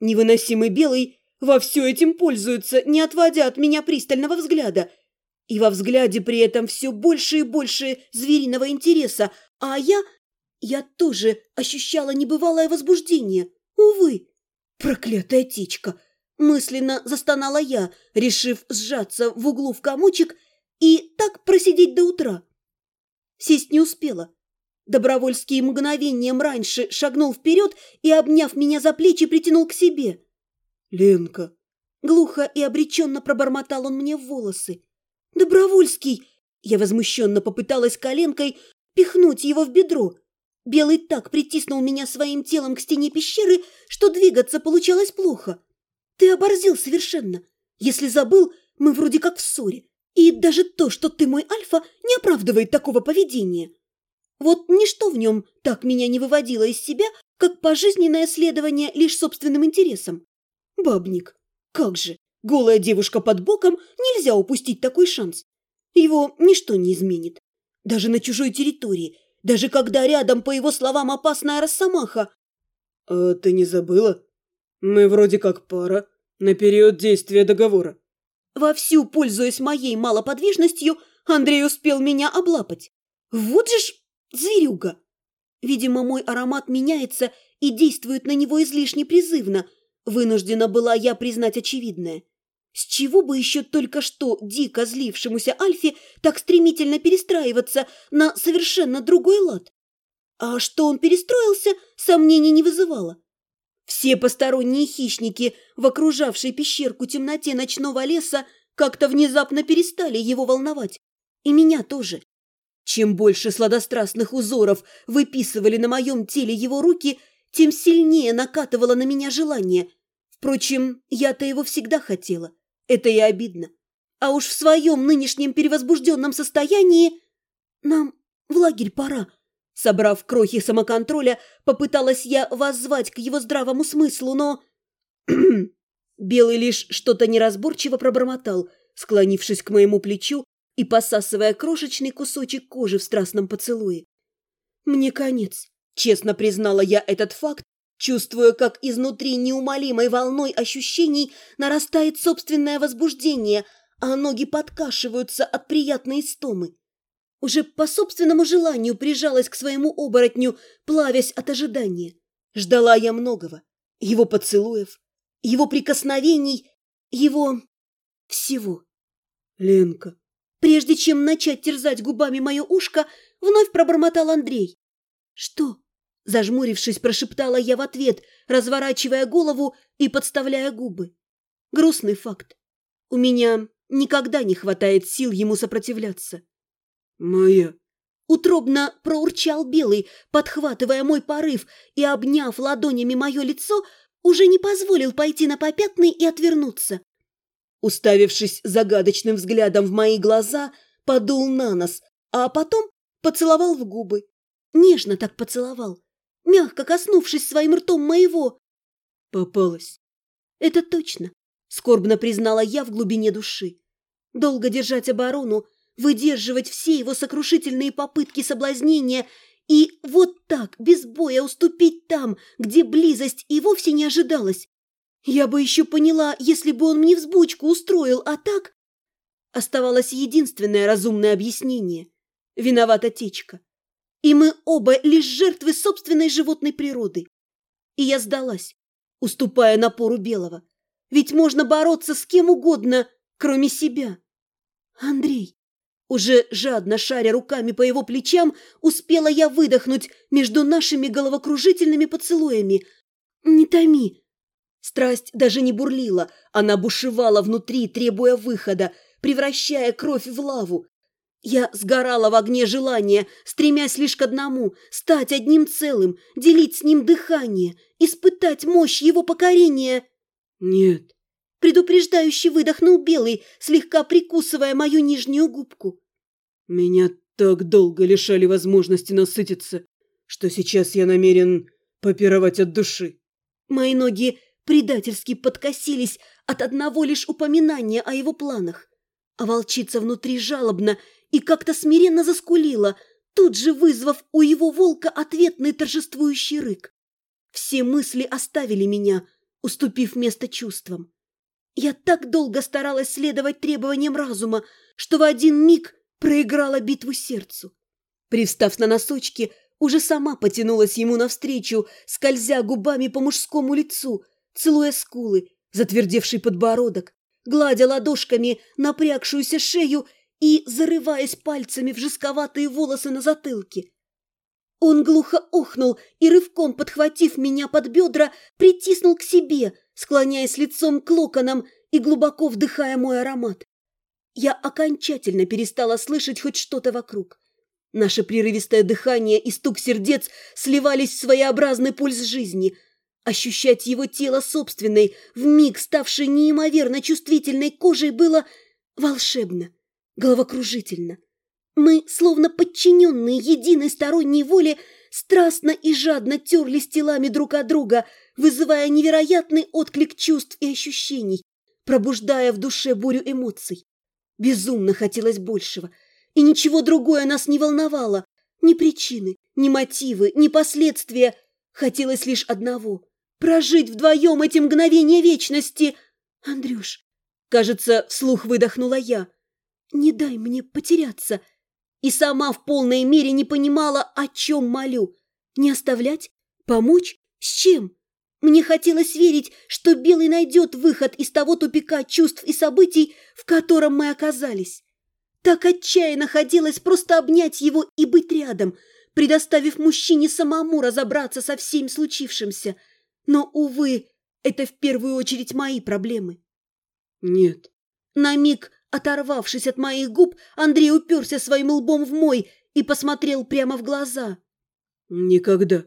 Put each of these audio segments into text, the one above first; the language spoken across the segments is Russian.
Невыносимый Белый во все этим пользуется, не отводя от меня пристального взгляда. И во взгляде при этом все больше и больше звериного интереса, а я тоже ощущала небывалое возбуждение. Увы, проклятая течка! Мысленно застонала я, решив сжаться в углу в комочек и так просидеть до утра. Сесть не успела. Добровольский мгновением раньше шагнул вперед и, обняв меня за плечи, притянул к себе. «Ленка!» Глухо и обреченно пробормотал он мне в волосы. «Добровольский!» Я возмущенно попыталась коленкой пихнуть его в бедро. Белый так притиснул меня своим телом к стене пещеры, что двигаться получалось плохо. «Ты оборзел совершенно. Если забыл, мы вроде как в ссоре. И даже то, что ты мой альфа, не оправдывает такого поведения. Вот ничто в нем так меня не выводило из себя, как пожизненное следование лишь собственным интересам. Бабник, как же, голая девушка под боком, нельзя упустить такой шанс. Его ничто не изменит. Даже на чужой территории, даже когда рядом, по его словам, опасная росомаха». «А ты не забыла? Мы вроде как пара на период действия договора». Вовсю, пользуясь моей малоподвижностью, Андрей успел меня облапать. Вот же ж зверюга! Видимо, мой аромат меняется и действует на него излишне призывно. Вынуждена была я признать очевидное. С чего бы еще только что дико злившемуся Альфе так стремительно перестраиваться на совершенно другой лад? А что он перестроился, сомнений не вызывало. Все посторонние хищники в окружавшей пещерку темноте ночного леса как-то внезапно перестали его волновать. И меня тоже. Чем больше сладострастных узоров выписывали на моем теле его руки, тем сильнее накатывало на меня желание. Впрочем, я-то его всегда хотела. Это и обидно. А уж в своем нынешнем перевозбужденном состоянии... Нам в лагерь пора. Собрав крохи самоконтроля, попыталась я воззвать к его здравому смыслу, но... Белый лишь что-то неразборчиво пробормотал, склонившись к моему плечу и посасывая крошечный кусочек кожи в страстном поцелуе. «Мне конец», — честно признала я этот факт, чувствуя, как изнутри неумолимой волной ощущений нарастает собственное возбуждение, а ноги подкашиваются от приятной истомы. Уже по собственному желанию прижалась к своему оборотню, плавясь от ожидания. Ждала я многого. Его поцелуев, его прикосновений, его... всего. «Ленка!» Прежде чем начать терзать губами мое ушко, вновь пробормотал Андрей. «Что?» Зажмурившись, прошептала я в ответ, разворачивая голову и подставляя губы. Грустный факт. У меня никогда не хватает сил ему сопротивляться. «Моя!» Утробно проурчал Белый, подхватывая мой порыв и, обняв ладонями мое лицо, уже не позволил пойти на попятный и отвернуться. Уставившись загадочным взглядом в мои глаза, подул на нос, а потом поцеловал в губы. Нежно так поцеловал, мягко коснувшись своим ртом моего. «Попалась!» «Это точно», — скорбно признала я в глубине души. Долго держать оборону, выдерживать все его сокрушительные попытки соблазнения и вот так, без боя, уступить там, где близость и вовсе не ожидалась. Я бы еще поняла, если бы он мне взбучку устроил, а так... Оставалось единственное разумное объяснение. Виновата течка. И мы оба лишь жертвы собственной животной природы. И я сдалась, уступая напору Белого. Ведь можно бороться с кем угодно, кроме себя. Андрей... Уже жадно шаря руками по его плечам, успела я выдохнуть между нашими головокружительными поцелуями. «Не томи!» Страсть даже не бурлила, она бушевала внутри, требуя выхода, превращая кровь в лаву. Я сгорала в огне желания, стремясь лишь к одному – стать одним целым, делить с ним дыхание, испытать мощь его покорения. «Нет!» Предупреждающе выдохнул Белый, слегка прикусывая мою нижнюю губку. «Меня так долго лишали возможности насытиться, что сейчас я намерен попировать от души». Мои ноги предательски подкосились от одного лишь упоминания о его планах. А волчица внутри жалобно и как-то смиренно заскулила, тут же вызвав у его волка ответный торжествующий рык. Все мысли оставили меня, уступив место чувствам. Я так долго старалась следовать требованиям разума, что в один миг проиграла битву сердцу. Привстав на носочки, уже сама потянулась ему навстречу, скользя губами по мужскому лицу, целуя скулы, затвердевший подбородок, гладя ладошками напрягшуюся шею и зарываясь пальцами в жестковатые волосы на затылке. Он глухо охнул и, рывком подхватив меня под бедра, притиснул к себе, склоняясь лицом к локонам и глубоко вдыхая мой аромат. Я окончательно перестала слышать хоть что-то вокруг. Наше прерывистое дыхание и стук сердец сливались в своеобразный пульс жизни. Ощущать его тело собственной, вмиг ставшей неимоверно чувствительной кожей, было волшебно, головокружительно. Мы, словно подчиненные единой сторонней воле, страстно и жадно терлись телами друг от друга, вызывая невероятный отклик чувств и ощущений, пробуждая в душе бурю эмоций. Безумно хотелось большего, и ничего другое нас не волновало. Ни причины, ни мотивы, ни последствия. Хотелось лишь одного — прожить вдвоем эти мгновения вечности. «Андрюш», кажется, вслух выдохнула я, — «не дай мне потеряться». И сама в полной мере не понимала, о чем молю. Не оставлять? Помочь? С чем? Мне хотелось верить, что Белый найдет выход из того тупика чувств и событий, в котором мы оказались. Так отчаянно хотелось просто обнять его и быть рядом, предоставив мужчине самому разобраться со всем случившимся. Но, увы, это в первую очередь мои проблемы. Нет. На миг, оторвавшись от моих губ, Андрей уперся своим лбом в мой и посмотрел прямо в глаза. Никогда.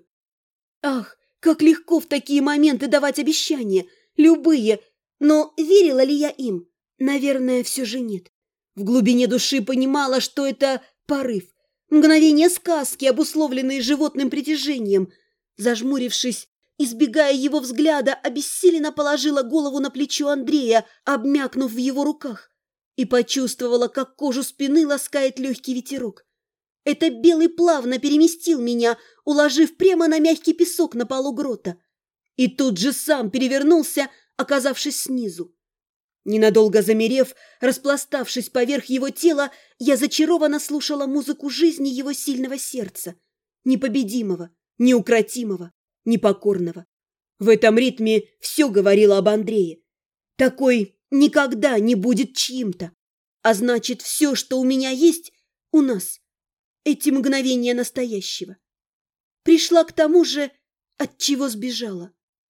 Ах, как легко в такие моменты давать обещания, любые, но верила ли я им? Наверное, все же нет. В глубине души понимала, что это порыв, мгновение сказки, обусловленные животным притяжением. Зажмурившись, избегая его взгляда, обессиленно положила голову на плечо Андрея, обмякнув в его руках, и почувствовала, как кожу спины ласкает легкий ветерок. Это Белый плавно переместил меня, уложив прямо на мягкий песок на полу грота. И тут же сам перевернулся, оказавшись снизу. Ненадолго замерев, распластавшись поверх его тела, я зачарованно слушала музыку жизни его сильного сердца, непобедимого, неукротимого, непокорного. В этом ритме все говорило об Андрее. Такой никогда не будет чьим-то. А значит, все, что у меня есть, у нас. Эти мгновения настоящего. Пришла к тому же, от чего сбежала.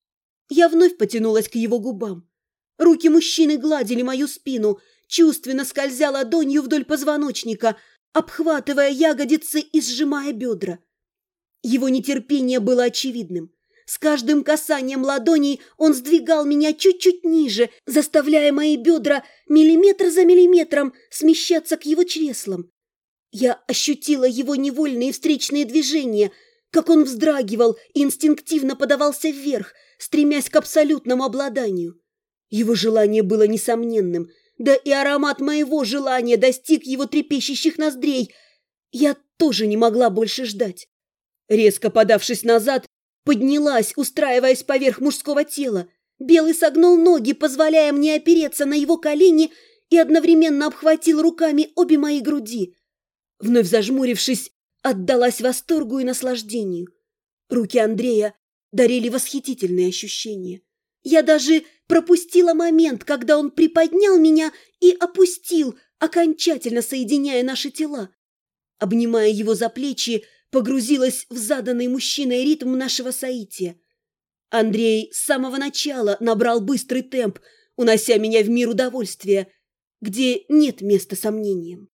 Я вновь потянулась к его губам. Руки мужчины гладили мою спину, чувственно скользя ладонью вдоль позвоночника, обхватывая ягодицы и сжимая бедра. Его нетерпение было очевидным. С каждым касанием ладоней он сдвигал меня чуть-чуть ниже, заставляя мои бедра миллиметр за миллиметром смещаться к его чреслам. Я ощутила его невольные встречные движения, как он вздрагивал и инстинктивно подавался вверх, стремясь к абсолютному обладанию. Его желание было несомненным, да и аромат моего желания достиг его трепещущих ноздрей. Я тоже не могла больше ждать. Резко подавшись назад, поднялась, устраиваясь поверх мужского тела. Белый согнул ноги, позволяя мне опереться на его колени, и одновременно обхватил руками обе мои груди. Вновь зажмурившись, отдалась восторгу и наслаждению. Руки Андрея дарили восхитительные ощущения. Я даже пропустила момент, когда он приподнял меня и опустил, окончательно соединяя наши тела. Обнимая его за плечи, погрузилась в заданный мужчиной ритм нашего соития. Андрей с самого начала набрал быстрый темп, унося меня в мир удовольствия, где нет места сомнениям.